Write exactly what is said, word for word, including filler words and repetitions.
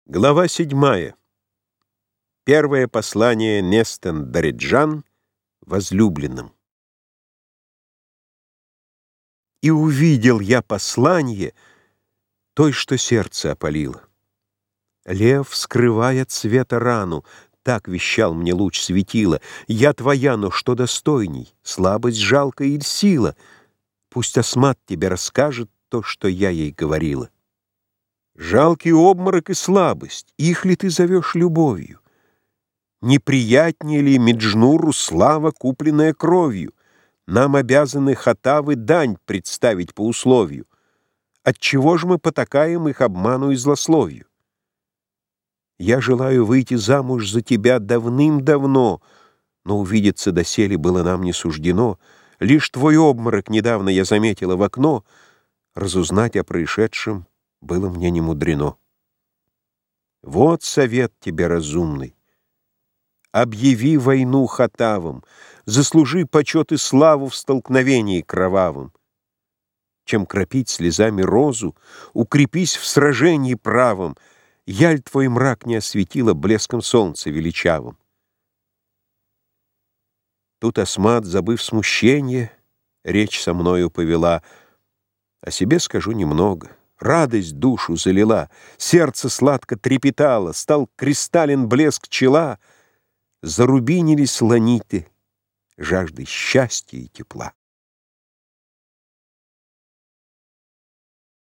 Глава седьмая. Первое послание Нестен Дареджан возлюбленным. И увидел я посланье той, что сердце опалило. Лев скрывает света рану, так вещал мне луч светила. Я твоя, но что достойней, слабость жалкая или сила? Пусть Асмат тебе расскажет то, что я ей говорила. Жалкий обморок и слабость, их ли ты зовешь любовью? Неприятнее ли Меджнуру слава, купленная кровью? Нам обязаны хатавы дань представить по условию. Отчего ж мы потакаем их обману и злословию? Я желаю выйти замуж за тебя давным-давно, но увидеться доселе было нам не суждено. Лишь твой обморок недавно я заметила в окно, разузнать о происшедшем было мне не мудрено. Вот совет тебе разумный. Объяви войну хатавам, заслужи почет и славу в столкновении кровавом. Чем кропить слезами розу, укрепись в сражении правом, яль твой мрак не осветила блеском солнца величавым. Тут Асмат, забыв смущение, речь со мною повела. О себе скажу немного. Радость душу залила, сердце сладко трепетало, стал кристаллен блеск чела, зарубинились ланиты жаждой счастья и тепла.